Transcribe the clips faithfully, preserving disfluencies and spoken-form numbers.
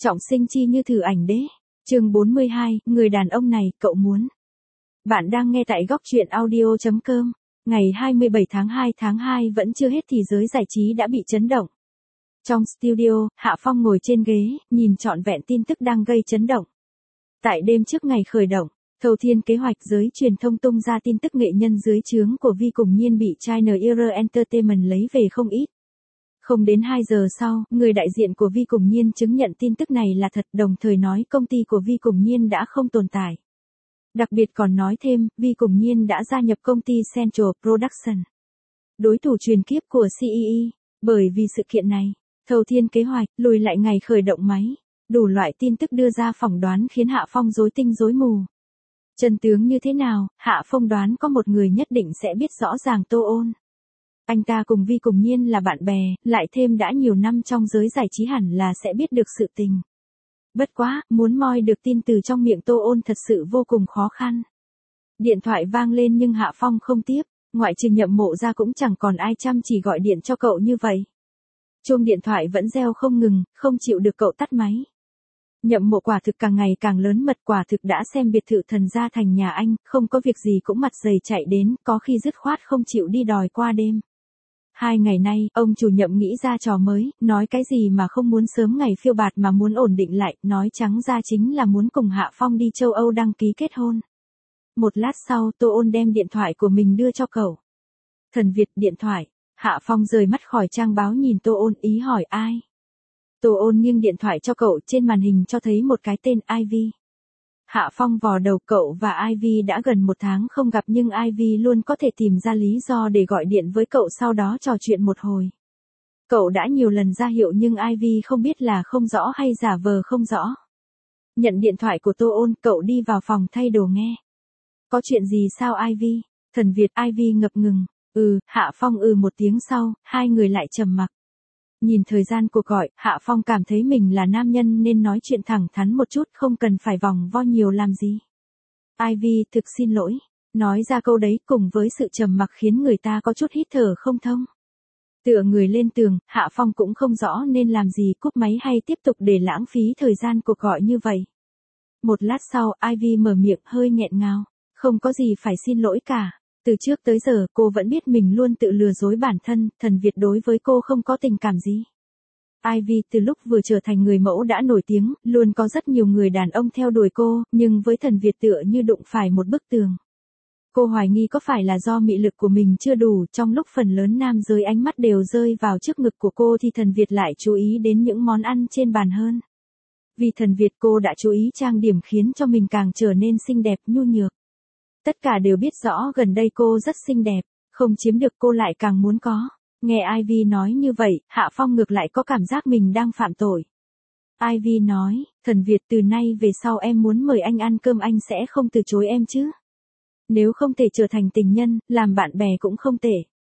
Trọng sinh chi như thử ảnh đế. Chương bốn mươi hai, người đàn ông này, cậu muốn. Bạn đang nghe tại góc truyện audio chấm com. Ngày hai mươi bảy tháng hai tháng hai vẫn chưa hết thì giới giải trí đã bị chấn động. Trong studio, Hạ Phong ngồi trên ghế, nhìn trọn vẹn tin tức đang gây chấn động. Tại đêm trước ngày khởi động, thâu thiên kế hoạch giới truyền thông tung ra tin tức nghệ nhân dưới trướng của Vi cùng nhiên bị China Era Entertainment lấy về không ít. Không đến hai giờ sau, người đại diện của Vi cùng nhiên chứng nhận tin tức này là thật, đồng thời nói công ty của Vi cùng nhiên đã không tồn tại. Đặc biệt còn nói thêm, Vi cùng nhiên đã gia nhập công ty Central Production, đối thủ truyền kiếp của xê e e. Bởi vì sự kiện này, thâu thiên kế hoạch lùi lại ngày khởi động máy. Đủ loại tin tức đưa ra phỏng đoán khiến Hạ Phong rối tinh rối mù. Chân tướng như thế nào, Hạ Phong đoán có một người nhất định sẽ biết rõ ràng Tô Ôn. Anh ta cùng Vi cùng nhiên là bạn bè, lại thêm đã nhiều năm trong giới giải trí hẳn là sẽ biết được sự tình. Bất quá, muốn moi được tin từ trong miệng Tô Ôn thật sự vô cùng khó khăn. Điện thoại vang lên nhưng Hạ Phong không tiếp, ngoại trừ Nhậm Mộ ra cũng chẳng còn ai chăm chỉ gọi điện cho cậu như vậy. Chuông điện thoại vẫn reo không ngừng, không chịu được cậu tắt máy. Nhậm Mộ quả thực càng ngày càng lớn mật, quả thực đã xem biệt thự thần gia thành nhà anh, không có việc gì cũng mặt dày chạy đến, có khi dứt khoát không chịu đi đòi qua đêm. Hai ngày nay, ông chủ Nhậm nghĩ ra trò mới, nói cái gì mà không muốn sớm ngày phiêu bạt mà muốn ổn định lại, nói trắng ra chính là muốn cùng Hạ Phong đi châu Âu đăng ký kết hôn. Một lát sau, Tô Ôn đem điện thoại của mình đưa cho cậu. Thần Việt điện thoại, Hạ Phong rời mắt khỏi trang báo nhìn Tô Ôn, ý hỏi ai. Tô Ôn nghiêng điện thoại cho cậu, trên màn hình cho thấy một cái tên Ivy. Hạ Phong vò đầu, cậu và Ivy đã gần một tháng không gặp nhưng Ivy luôn có thể tìm ra lý do để gọi điện với cậu, sau đó trò chuyện một hồi. Cậu đã nhiều lần ra hiệu nhưng Ivy không biết là không rõ hay giả vờ không rõ. Nhận điện thoại của Tô Ôn, cậu đi vào phòng thay đồ nghe. Có chuyện gì sao Ivy? Thần Việt. Ivy ngập ngừng. Ừ, Hạ Phong ừ một tiếng sau, hai người lại trầm mặc. Nhìn thời gian cuộc gọi, Hạ Phong cảm thấy mình là nam nhân nên nói chuyện thẳng thắn một chút, không cần phải vòng vo nhiều làm gì. Ivy, thực xin lỗi. Nói ra câu đấy cùng với sự trầm mặc khiến người ta có chút hít thở không thông. Tựa người lên tường, Hạ Phong cũng không rõ nên làm gì, cúp máy hay tiếp tục để lãng phí thời gian cuộc gọi như vậy. Một lát sau, Ivy mở miệng hơi nghẹn ngào. Không có gì phải xin lỗi cả. Từ trước tới giờ, cô vẫn biết mình luôn tự lừa dối bản thân, Thần Việt đối với cô không có tình cảm gì. Ivy từ lúc vừa trở thành người mẫu đã nổi tiếng, luôn có rất nhiều người đàn ông theo đuổi cô, nhưng với Thần Việt tựa như đụng phải một bức tường. Cô hoài nghi có phải là do mị lực của mình chưa đủ, trong lúc phần lớn nam giới ánh mắt đều rơi vào trước ngực của cô thì Thần Việt lại chú ý đến những món ăn trên bàn hơn. Vì Thần Việt cô đã chú ý trang điểm khiến cho mình càng trở nên xinh đẹp nhu nhược. Tất cả đều biết rõ gần đây cô rất xinh đẹp, không chiếm được cô lại càng muốn có. Nghe Ivy nói như vậy, Hạ Phong ngược lại có cảm giác mình đang phạm tội. Ivy nói, Thần Việt, từ nay về sau em muốn mời anh ăn cơm anh sẽ không từ chối em chứ. Nếu không thể trở thành tình nhân, làm bạn bè cũng không tệ.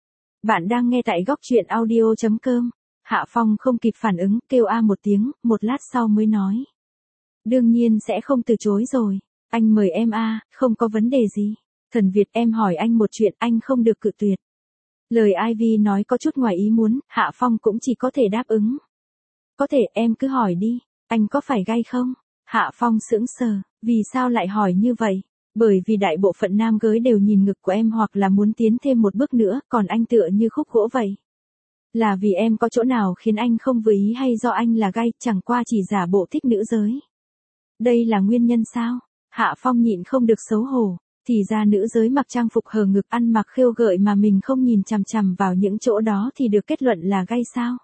Bạn đang nghe tại góc truyện audio chấm com. Hạ Phong không kịp phản ứng, kêu a một tiếng, một lát sau mới nói. Đương nhiên sẽ không từ chối rồi. Anh mời em a, à, không có vấn đề gì. Thần Việt, em hỏi anh một chuyện, anh không được cự tuyệt. Lời Ivy nói có chút ngoài ý muốn, Hạ Phong cũng chỉ có thể đáp ứng. Có thể, em cứ hỏi đi, anh có phải gay không? Hạ Phong sững sờ, vì sao lại hỏi như vậy? Bởi vì đại bộ phận nam gới đều nhìn ngực của em hoặc là muốn tiến thêm một bước nữa, còn anh tựa như khúc gỗ vậy. Là vì em có chỗ nào khiến anh không vừa ý hay do anh là gay, chẳng qua chỉ giả bộ thích nữ giới? Đây là nguyên nhân sao? Hạ Phong nhịn không được xấu hổ, thì ra nữ giới mặc trang phục hở ngực ăn mặc khêu gợi mà mình không nhìn chằm chằm vào những chỗ đó thì được kết luận là gay sao?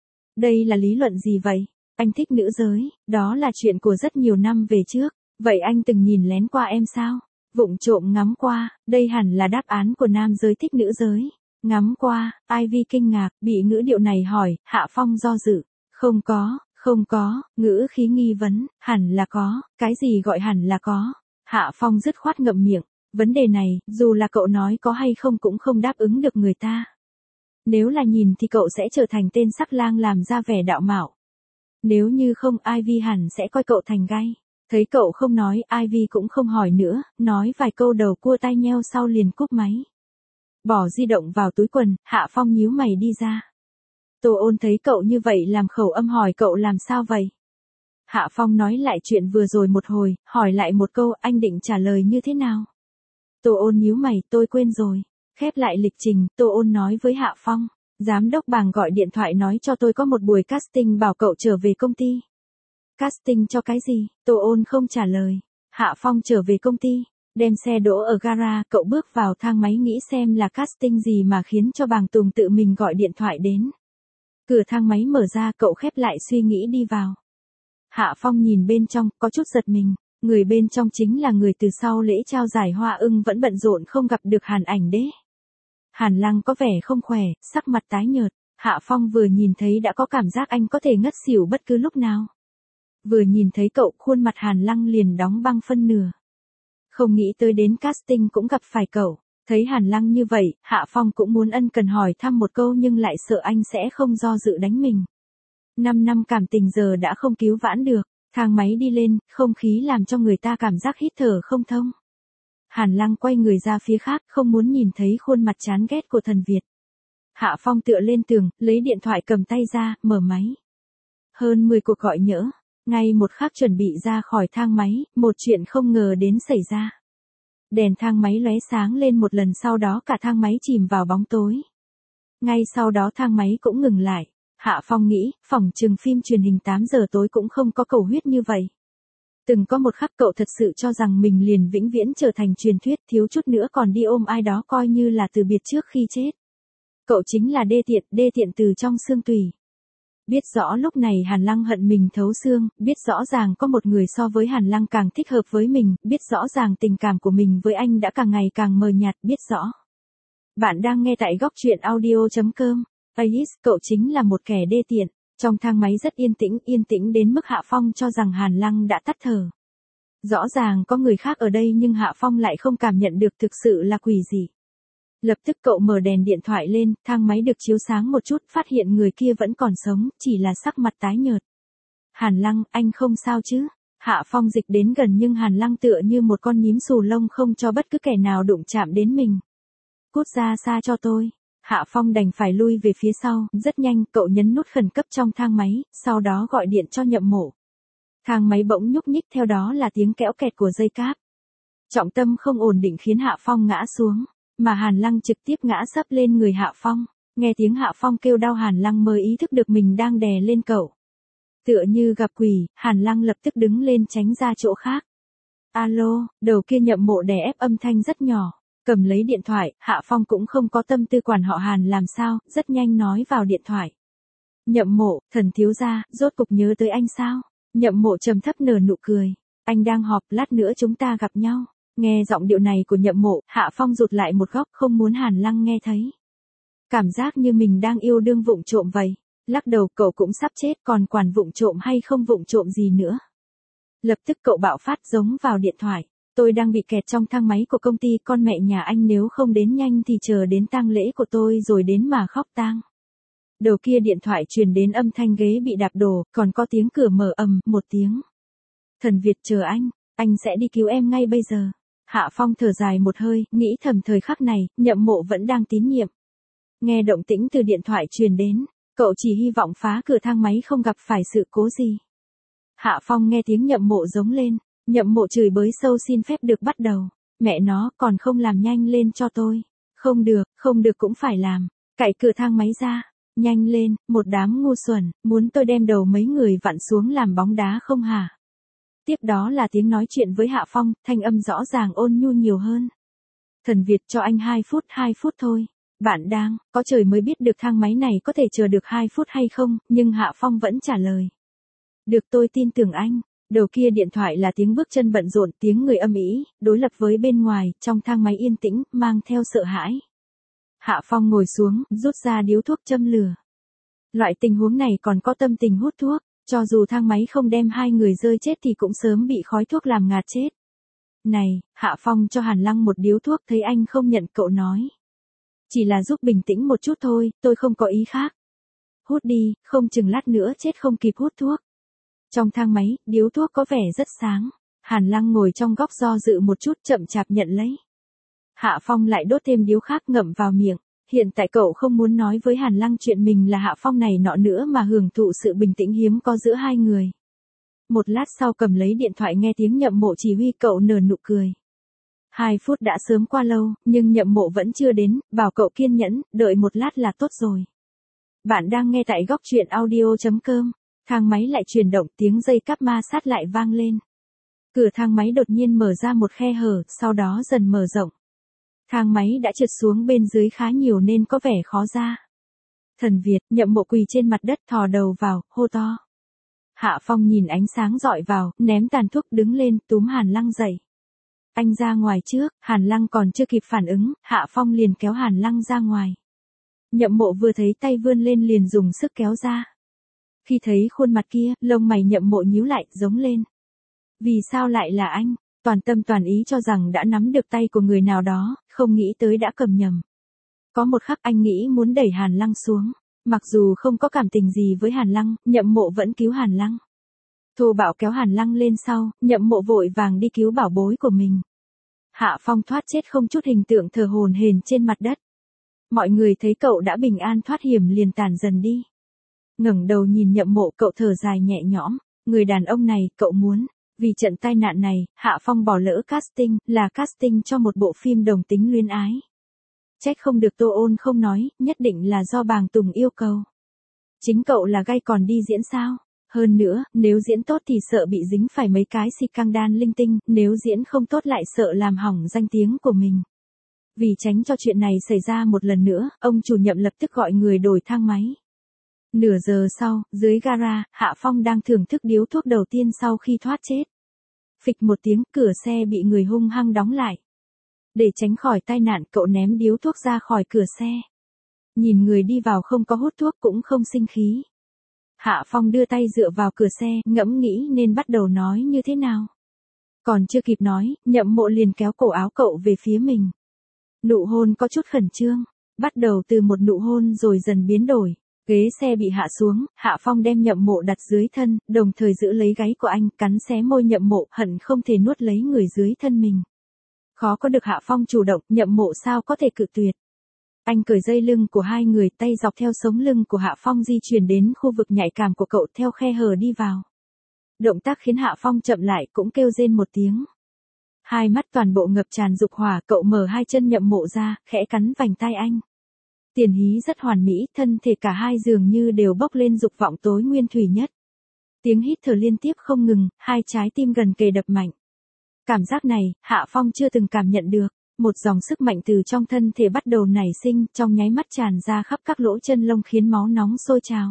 Đây là lý luận gì vậy? Anh thích nữ giới, đó là chuyện của rất nhiều năm về trước, vậy anh từng nhìn lén qua em sao? Vụng trộm ngắm qua, đây hẳn là đáp án của nam giới thích nữ giới. Ngắm qua, Ivy kinh ngạc, bị ngữ điệu này hỏi, Hạ Phong do dự, không có. Không có, ngữ khí nghi vấn, hẳn là có, cái gì gọi hẳn là có. Hạ Phong dứt khoát ngậm miệng, vấn đề này, dù là cậu nói có hay không cũng không đáp ứng được người ta. Nếu là nhìn thì cậu sẽ trở thành tên sắc lang làm ra vẻ đạo mạo. Nếu như không, Ivy hẳn sẽ coi cậu thành gay. Thấy cậu không nói, Ivy cũng không hỏi nữa, nói vài câu đầu cua tai nheo sau liền cúp máy. Bỏ di động vào túi quần, Hạ Phong nhíu mày đi ra. Tô Ôn thấy cậu như vậy làm khẩu âm hỏi cậu làm sao vậy? Hạ Phong nói lại chuyện vừa rồi một hồi, hỏi lại một câu, anh định trả lời như thế nào? Tô Ôn nhíu mày, tôi quên rồi. Khép lại lịch trình, Tô Ôn nói với Hạ Phong, giám đốc Bàng gọi điện thoại nói cho tôi có một buổi casting bảo cậu trở về công ty. Casting cho cái gì? Tô Ôn không trả lời. Hạ Phong trở về công ty, đem xe đỗ ở gara, cậu bước vào thang máy nghĩ xem là casting gì mà khiến cho Bàng Tùng tự mình gọi điện thoại đến. Cửa thang máy mở ra, cậu khép lại suy nghĩ đi vào. Hạ Phong nhìn bên trong, có chút giật mình. Người bên trong chính là người từ sau lễ trao giải Hoa Ưng vẫn bận rộn không gặp được Hàn Ảnh Đế. Hàn Lăng có vẻ không khỏe, sắc mặt tái nhợt. Hạ Phong vừa nhìn thấy đã có cảm giác anh có thể ngất xỉu bất cứ lúc nào. Vừa nhìn thấy cậu, khuôn mặt Hàn Lăng liền đóng băng phân nửa. Không nghĩ tới đến casting cũng gặp phải cậu. Thấy Hàn Lăng như vậy, Hạ Phong cũng muốn ân cần hỏi thăm một câu nhưng lại sợ anh sẽ không do dự đánh mình. Năm năm cảm tình giờ đã không cứu vãn được. Thang máy đi lên, không khí làm cho người ta cảm giác hít thở không thông. Hàn Lăng quay người ra phía khác, không muốn nhìn thấy khuôn mặt chán ghét của thần Việt. Hạ Phong tựa lên tường, lấy điện thoại cầm tay ra, mở máy. Hơn mười cuộc gọi nhỡ. Ngay một khắc chuẩn bị ra khỏi thang máy, một chuyện không ngờ đến xảy ra. Đèn thang máy lóe sáng lên một lần, sau đó cả thang máy chìm vào bóng tối. Ngay sau đó thang máy cũng ngừng lại. Hạ Phong nghĩ, phỏng chừng phim truyền hình tám giờ tối cũng không có cầu huyết như vậy. Từng có một khắc cậu thật sự cho rằng mình liền vĩnh viễn trở thành truyền thuyết, thiếu chút nữa còn đi ôm ai đó coi như là từ biệt trước khi chết. Cậu chính là đê tiện, đê tiện từ trong xương tủy. Biết rõ lúc này Hàn Lăng hận mình thấu xương, biết rõ ràng có một người so với Hàn Lăng càng thích hợp với mình, biết rõ ràng tình cảm của mình với anh đã càng ngày càng mờ nhạt, biết rõ. Bạn đang nghe tại góc truyện audio chấm com. Ais, cậu chính là một kẻ đê tiện. Trong thang máy rất yên tĩnh, yên tĩnh đến mức Hạ Phong cho rằng Hàn Lăng đã tắt thở. Rõ ràng có người khác ở đây nhưng Hạ Phong lại không cảm nhận được thực sự là quỷ gì. Lập tức cậu mở đèn điện thoại lên, thang máy được chiếu sáng một chút, phát hiện người kia vẫn còn sống, chỉ là sắc mặt tái nhợt. Hàn Lăng, anh không sao chứ? Hạ Phong dịch đến gần nhưng Hàn Lăng tựa như một con nhím xù lông không cho bất cứ kẻ nào đụng chạm đến mình. Cút ra xa cho tôi. Hạ Phong đành phải lui về phía sau, rất nhanh cậu nhấn nút khẩn cấp trong thang máy, sau đó gọi điện cho Nhậm Mộ. Thang máy bỗng nhúc nhích, theo đó là tiếng kéo kẹt của dây cáp. Trọng tâm không ổn định khiến Hạ Phong ngã xuống, mà Hàn Lăng trực tiếp ngã sấp lên người Hạ Phong. Nghe tiếng Hạ Phong kêu đau, Hàn Lăng mới ý thức được mình đang đè lên cậu. Tựa như gặp quỷ, Hàn Lăng lập tức đứng lên tránh ra chỗ khác. Alo, đầu kia Nhậm Mộ đè ép âm thanh rất nhỏ. Cầm lấy điện thoại, Hạ Phong cũng không có tâm tư quản họ Hàn làm sao, rất nhanh nói vào điện thoại. Nhậm Mộ, thần thiếu gia, rốt cục nhớ tới anh sao? Nhậm Mộ trầm thấp nở nụ cười. Anh đang họp, lát nữa chúng ta gặp nhau. Nghe giọng điệu này của Nhậm Mộ, Hạ Phong rụt lại một góc không muốn Hàn Lăng nghe thấy. Cảm giác như mình đang yêu đương vụng trộm vậy. Lắc đầu, cậu cũng sắp chết còn quản vụng trộm hay không vụng trộm gì nữa. Lập tức cậu bạo phát giống vào điện thoại. Tôi đang bị kẹt trong thang máy của công ty, con mẹ nhà anh nếu không đến nhanh thì chờ đến tang lễ của tôi rồi đến mà khóc tang. Đầu kia điện thoại truyền đến âm thanh ghế bị đạp đổ, còn có tiếng cửa mở ầm một tiếng. Thần Việt chờ anh, anh sẽ đi cứu em ngay bây giờ. Hạ Phong thở dài một hơi, nghĩ thầm thời khắc này, Nhậm Mộ vẫn đang tín nhiệm. Nghe động tĩnh từ điện thoại truyền đến, cậu chỉ hy vọng phá cửa thang máy không gặp phải sự cố gì. Hạ Phong nghe tiếng Nhậm Mộ giống lên. Nhậm Mộ chửi bới sâu xin phép được bắt đầu. Mẹ nó, còn không làm nhanh lên cho tôi. Không được, không được cũng phải làm. Cạy cửa thang máy ra. Nhanh lên, một đám ngu xuẩn, muốn tôi đem đầu mấy người vặn xuống làm bóng đá không hả? Tiếp đó là tiếng nói chuyện với Hạ Phong, thanh âm rõ ràng ôn nhu nhiều hơn. Thần Việt cho anh hai phút, hai phút thôi. Bạn đang, có trời mới biết được thang máy này có thể chờ được hai phút hay không, nhưng Hạ Phong vẫn trả lời. Được, tôi tin tưởng anh. Đầu kia điện thoại là tiếng bước chân bận rộn, tiếng người âm ĩ, đối lập với bên ngoài, trong thang máy yên tĩnh, mang theo sợ hãi. Hạ Phong ngồi xuống, rút ra điếu thuốc châm lửa. Loại tình huống này còn có tâm tình hút thuốc, cho dù thang máy không đem hai người rơi chết thì cũng sớm bị khói thuốc làm ngạt chết. Này, Hạ Phong cho Hàn Lăng một điếu thuốc, thấy anh không nhận cậu nói. Chỉ là giúp bình tĩnh một chút thôi, tôi không có ý khác. Hút đi, không chừng lát nữa chết không kịp hút thuốc. Trong thang máy, điếu thuốc có vẻ rất sáng. Hàn Lăng ngồi trong góc do dự một chút, chậm chạp nhận lấy. Hạ Phong lại đốt thêm điếu khác ngậm vào miệng. Hiện tại cậu không muốn nói với Hàn Lăng chuyện mình là Hạ Phong này nọ nữa mà hưởng thụ sự bình tĩnh hiếm có giữa hai người. Một lát sau cầm lấy điện thoại nghe tiếng Nhậm Mộ chỉ huy cậu nở nụ cười. Hai phút đã sớm qua lâu, nhưng Nhậm Mộ vẫn chưa đến, bảo cậu kiên nhẫn, đợi một lát là tốt rồi. Bạn đang nghe tại góc truyện audio.com. Thang máy lại chuyển động, tiếng dây cáp ma sát lại vang lên. Cửa thang máy đột nhiên mở ra một khe hở, sau đó dần mở rộng. Thang máy đã trượt xuống bên dưới khá nhiều nên có vẻ khó ra. Thần Việt, Nhậm Mộ quỳ trên mặt đất thò đầu vào, hô to. Hạ Phong nhìn ánh sáng dọi vào, ném tàn thuốc đứng lên, túm Hàn Lăng dậy. Anh ra ngoài trước, Hàn Lăng còn chưa kịp phản ứng, Hạ Phong liền kéo Hàn Lăng ra ngoài. Nhậm Mộ vừa thấy tay vươn lên liền dùng sức kéo ra. Khi thấy khuôn mặt kia, lông mày Nhậm Mộ nhíu lại, giống lên. Vì sao lại là anh? Toàn tâm toàn ý cho rằng đã nắm được tay của người nào đó, không nghĩ tới đã cầm nhầm. Có một khắc anh nghĩ muốn đẩy Hàn Lăng xuống. Mặc dù không có cảm tình gì với Hàn Lăng, Nhậm Mộ vẫn cứu Hàn Lăng. Thô bạo kéo Hàn Lăng lên sau, Nhậm Mộ vội vàng đi cứu bảo bối của mình. Hạ Phong thoát chết không chút hình tượng thờ hồn hển trên mặt đất. Mọi người thấy cậu đã bình an thoát hiểm liền tản dần đi. Ngẩng đầu nhìn Nhậm Mộ, cậu thở dài nhẹ nhõm, người đàn ông này, cậu muốn. Vì trận tai nạn này, Hạ Phong bỏ lỡ casting, là casting cho một bộ phim đồng tính luyến ái. Trách không được Tô Ôn không nói, nhất định là do Bàng Tùng yêu cầu. Chính cậu là gay còn đi diễn sao? Hơn nữa, nếu diễn tốt thì sợ bị dính phải mấy cái scandal linh tinh, nếu diễn không tốt lại sợ làm hỏng danh tiếng của mình. Vì tránh cho chuyện này xảy ra một lần nữa, ông chủ Nhậm lập tức gọi người đổi thang máy. Nửa giờ sau, dưới gara, Hạ Phong đang thưởng thức điếu thuốc đầu tiên sau khi thoát chết. Phịch một tiếng, cửa xe bị người hung hăng đóng lại. Để tránh khỏi tai nạn, cậu ném điếu thuốc ra khỏi cửa xe. Nhìn người đi vào không có hút thuốc cũng không sinh khí. Hạ Phong đưa tay dựa vào cửa xe, ngẫm nghĩ nên bắt đầu nói như thế nào. Còn chưa kịp nói, Nhậm Mộ liền kéo cổ áo cậu về phía mình. Nụ hôn có chút khẩn trương, bắt đầu từ một nụ hôn rồi dần biến đổi. Ghế xe bị hạ xuống, Hạ Phong đem Nhậm Mộ đặt dưới thân, đồng thời giữ lấy gáy của anh, cắn xé môi Nhậm Mộ, hận không thể nuốt lấy người dưới thân mình. Khó có được Hạ Phong chủ động, Nhậm Mộ sao có thể cự tuyệt. Anh cởi dây lưng của hai người, tay dọc theo sống lưng của Hạ Phong di chuyển đến khu vực nhạy cảm của cậu, theo khe hở đi vào. Động tác khiến Hạ Phong chậm lại, cũng kêu rên một tiếng. Hai mắt toàn bộ ngập tràn dục hỏa, cậu mở hai chân Nhậm Mộ ra, khẽ cắn vành tai anh. Tiền hí rất hoàn mỹ, thân thể cả hai dường như đều bốc lên dục vọng tối nguyên thủy nhất. Tiếng hít thở liên tiếp không ngừng, hai trái tim gần kề đập mạnh. Cảm giác này, Hạ Phong chưa từng cảm nhận được. Một dòng sức mạnh từ trong thân thể bắt đầu nảy sinh, trong nháy mắt tràn ra khắp các lỗ chân lông khiến máu nóng sôi trào.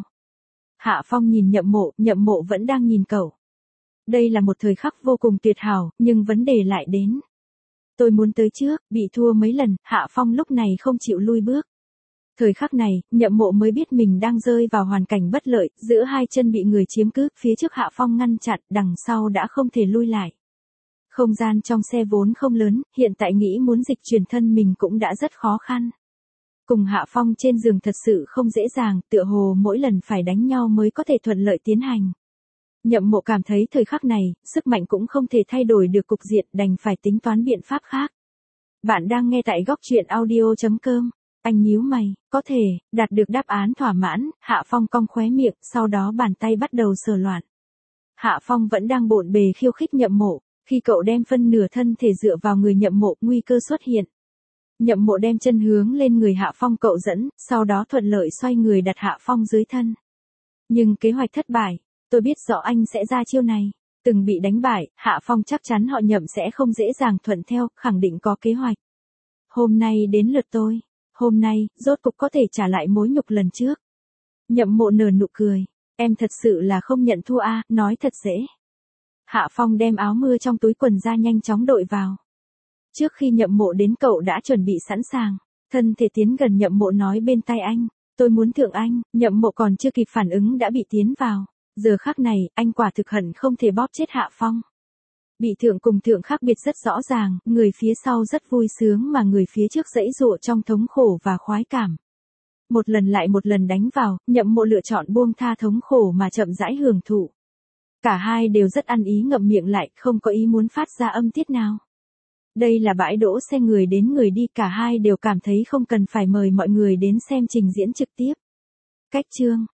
Hạ Phong nhìn Nhậm Mộ, Nhậm Mộ vẫn đang nhìn cậu. Đây là một thời khắc vô cùng tuyệt hảo, nhưng vấn đề lại đến. Tôi muốn tới trước, bị thua mấy lần, Hạ Phong lúc này không chịu lui bước. Thời khắc này, Nhậm Mộ mới biết mình đang rơi vào hoàn cảnh bất lợi, giữa hai chân bị người chiếm cứ, phía trước Hạ Phong ngăn chặn, đằng sau đã không thể lui lại. Không gian trong xe vốn không lớn, hiện tại nghĩ muốn dịch chuyển thân mình cũng đã rất khó khăn. Cùng Hạ Phong trên giường thật sự không dễ dàng, tựa hồ mỗi lần phải đánh nhau mới có thể thuận lợi tiến hành. Nhậm Mộ cảm thấy thời khắc này, sức mạnh cũng không thể thay đổi được cục diện, đành phải tính toán biện pháp khác. Bạn đang nghe tại góc truyện audio.com. Anh nhíu mày, có thể, đạt được đáp án thỏa mãn, Hạ Phong cong khóe miệng, sau đó bàn tay bắt đầu sờ loạn. Hạ Phong vẫn đang bộn bề khiêu khích Nhậm Mộ. Khi cậu đem phân nửa thân thể dựa vào người Nhậm Mộ, nguy cơ xuất hiện. Nhậm Mộ đem chân hướng lên người Hạ Phong cậu dẫn, sau đó thuận lợi xoay người đặt Hạ Phong dưới thân. Nhưng kế hoạch thất bại, tôi biết rõ anh sẽ ra chiêu này. Từng bị đánh bại, Hạ Phong chắc chắn họ Nhậm sẽ không dễ dàng thuận theo, khẳng định có kế hoạch. Hôm nay đến lượt tôi. Hôm nay, rốt cục có thể trả lại mối nhục lần trước. Nhậm Mộ nở nụ cười. Em thật sự là không nhận thua à, nói thật dễ. Hạ Phong đem áo mưa trong túi quần ra nhanh chóng đội vào. Trước khi Nhậm Mộ đến cậu đã chuẩn bị sẵn sàng. Thân thể tiến gần Nhậm Mộ nói bên tai anh. Tôi muốn thượng anh, Nhậm Mộ còn chưa kịp phản ứng đã bị tiến vào. Giờ khắc này, anh quả thực hận không thể bóp chết Hạ Phong. Bị thượng cùng thượng khác biệt rất rõ ràng, người phía sau rất vui sướng mà người phía trước giãy giụa trong thống khổ và khoái cảm. Một lần lại một lần đánh vào, Nhậm Mộ lựa chọn buông tha thống khổ mà chậm rãi hưởng thụ. Cả hai đều rất ăn ý ngậm miệng lại, không có ý muốn phát ra âm tiết nào. Đây là bãi đỗ xe người đến người đi, cả hai đều cảm thấy không cần phải mời mọi người đến xem trình diễn trực tiếp. Cách chương